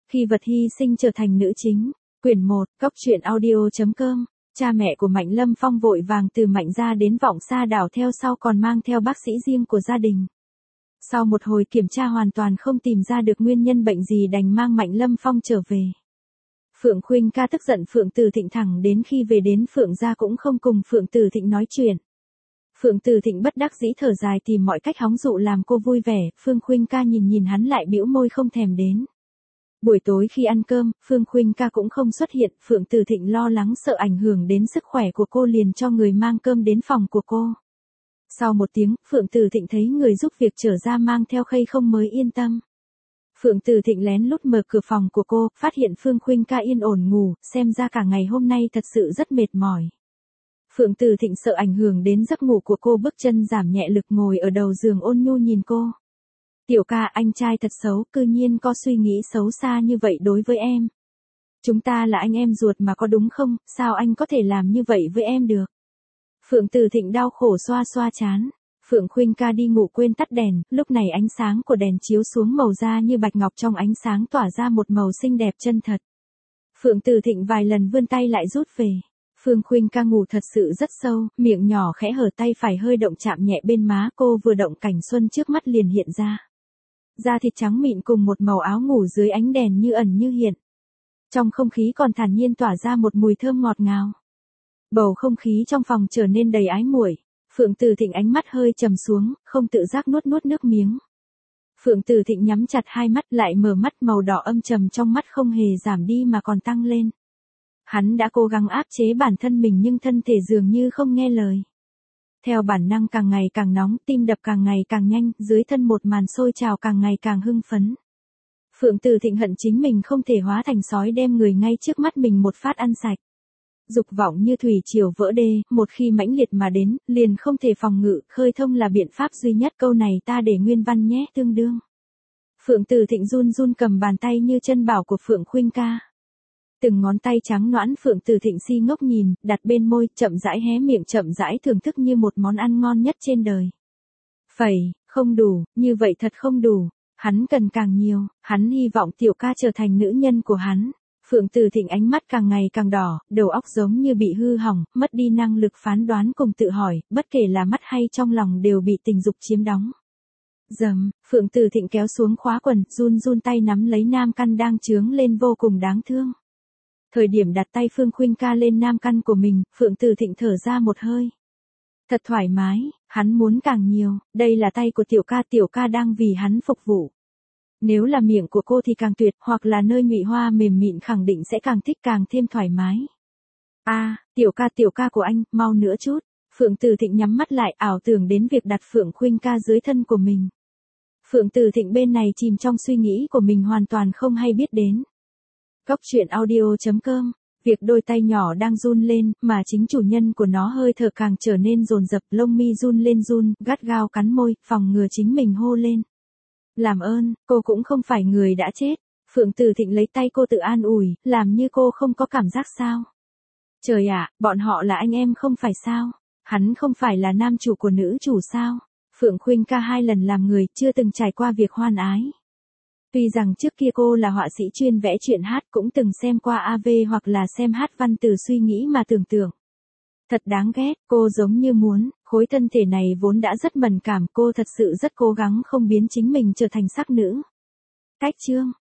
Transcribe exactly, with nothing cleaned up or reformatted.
Khi vật hy sinh trở thành nữ chính. Quyển một, Cóc truyện audio chấm com. Cha mẹ của Mạnh Lâm Phong vội vàng từ Mạnh gia đến Vọng Sa đảo theo sau còn mang theo bác sĩ riêng của gia đình. Sau một hồi kiểm tra hoàn toàn không tìm ra được nguyên nhân bệnh gì đành mang Mạnh Lâm Phong trở về. Phượng Khuynh ca tức giận Phượng Từ Thịnh thẳng đến khi về đến Phượng gia cũng không cùng Phượng Từ Thịnh nói chuyện. Phượng Từ Thịnh bất đắc dĩ thở dài tìm mọi cách hóng dụ làm cô vui vẻ, Phương Khuynh ca nhìn nhìn hắn lại bĩu môi không thèm đến. Buổi tối khi ăn cơm, Phương Khuynh ca cũng không xuất hiện, Phượng Từ Thịnh lo lắng sợ ảnh hưởng đến sức khỏe của cô liền cho người mang cơm đến phòng của cô. Sau một tiếng, Phượng Từ Thịnh thấy người giúp việc trở ra mang theo khay không mới yên tâm. Phượng Từ Thịnh lén lút mở cửa phòng của cô, phát hiện Phương Khuynh ca yên ổn ngủ, xem ra cả ngày hôm nay thật sự rất mệt mỏi. Phượng Từ Thịnh sợ ảnh hưởng đến giấc ngủ của cô, bước chân giảm nhẹ lực ngồi ở đầu giường ôn nhu nhìn cô. Tiểu ca, anh trai thật xấu, cư nhiên có suy nghĩ xấu xa như vậy đối với em. Chúng ta là anh em ruột mà có đúng không, sao anh có thể làm như vậy với em được? Phượng Từ Thịnh đau khổ xoa xoa trán. Phượng Khuynh ca đi ngủ quên tắt đèn, lúc này ánh sáng của đèn chiếu xuống màu da như bạch ngọc trong ánh sáng tỏa ra một màu xinh đẹp chân thật. Phượng Từ Thịnh vài lần vươn tay lại rút về. Phương Khuynh ca ngủ thật sự rất sâu, miệng nhỏ khẽ hở, tay phải hơi động chạm nhẹ bên má cô, vừa động cảnh xuân trước mắt liền hiện ra. Da thịt trắng mịn cùng một màu áo ngủ dưới ánh đèn như ẩn như hiện. Trong không khí còn thản nhiên tỏa ra một mùi thơm ngọt ngào. Bầu không khí trong phòng trở nên đầy ái muội. Phượng Từ Thịnh ánh mắt hơi trầm xuống, không tự giác nuốt nuốt nước miếng. Phượng Từ Thịnh nhắm chặt hai mắt lại mở mắt, màu đỏ âm trầm trong mắt không hề giảm đi mà còn tăng lên. Hắn đã cố gắng áp chế bản thân mình nhưng thân thể dường như không nghe lời. Theo bản năng càng ngày càng nóng, tim đập càng ngày càng nhanh, dưới thân một màn sôi trào càng ngày càng hưng phấn. Phượng Từ Thịnh hận chính mình không thể hóa thành sói đem người ngay trước mắt mình một phát ăn sạch. Dục vọng như thủy triều vỡ đê, một khi mãnh liệt mà đến, liền không thể phòng ngự, khơi thông là biện pháp duy nhất, câu này ta để nguyên văn nhé, tương đương. Phượng Từ Thịnh run run cầm bàn tay như chân bảo của Phượng Khuynh ca. Từng ngón tay trắng nõn Phượng Từ Thịnh si ngốc nhìn, đặt bên môi, chậm rãi hé miệng chậm rãi thưởng thức như một món ăn ngon nhất trên đời. Phẩy, không đủ, như vậy thật không đủ, hắn cần càng nhiều, hắn hy vọng tiểu ca trở thành nữ nhân của hắn. Phượng Từ Thịnh ánh mắt càng ngày càng đỏ, đầu óc giống như bị hư hỏng, mất đi năng lực phán đoán cùng tự hỏi, bất kể là mắt hay trong lòng đều bị tình dục chiếm đóng. Dầm, Phượng Từ Thịnh kéo xuống khóa quần, run run tay nắm lấy nam căn đang chướng lên vô cùng đáng thương. Thời điểm đặt tay Phương Khuynh ca lên nam căn của mình, Phượng Từ Thịnh thở ra một hơi. Thật thoải mái, hắn muốn càng nhiều, đây là tay của tiểu ca, tiểu ca đang vì hắn phục vụ. Nếu là miệng của cô thì càng tuyệt, hoặc là nơi nhụy hoa mềm mịn khẳng định sẽ càng thích càng thêm thoải mái. A, à, tiểu ca tiểu ca của anh, mau nữa chút. Phượng Từ Thịnh nhắm mắt lại ảo tưởng đến việc đặt Phượng Khuynh ca dưới thân của mình. Phượng Từ Thịnh bên này chìm trong suy nghĩ của mình hoàn toàn không hay biết đến. Cóc truyện audio chấm com. Việc đôi tay nhỏ đang run lên, mà chính chủ nhân của nó hơi thở càng trở nên dồn dập, lông mi run lên run, gắt gao cắn môi, phòng ngừa chính mình hô lên. Làm ơn, cô cũng không phải người đã chết. Phượng Từ Thịnh lấy tay cô tự an ủi, làm như cô không có cảm giác sao. Trời ạ, bọn họ là anh em không phải sao? Hắn không phải là nam chủ của nữ chủ sao? Phượng Khuynh ca hai lần làm người, chưa từng trải qua việc hoan ái. Tuy rằng trước kia cô là họa sĩ chuyên vẽ truyện hát, cũng từng xem qua a vê hoặc là xem hát văn từ suy nghĩ mà tưởng tượng. Thật đáng ghét, cô giống như muốn, khối thân thể này vốn đã rất mẫn cảm, cô thật sự rất cố gắng không biến chính mình trở thành sắc nữ. Cách chương.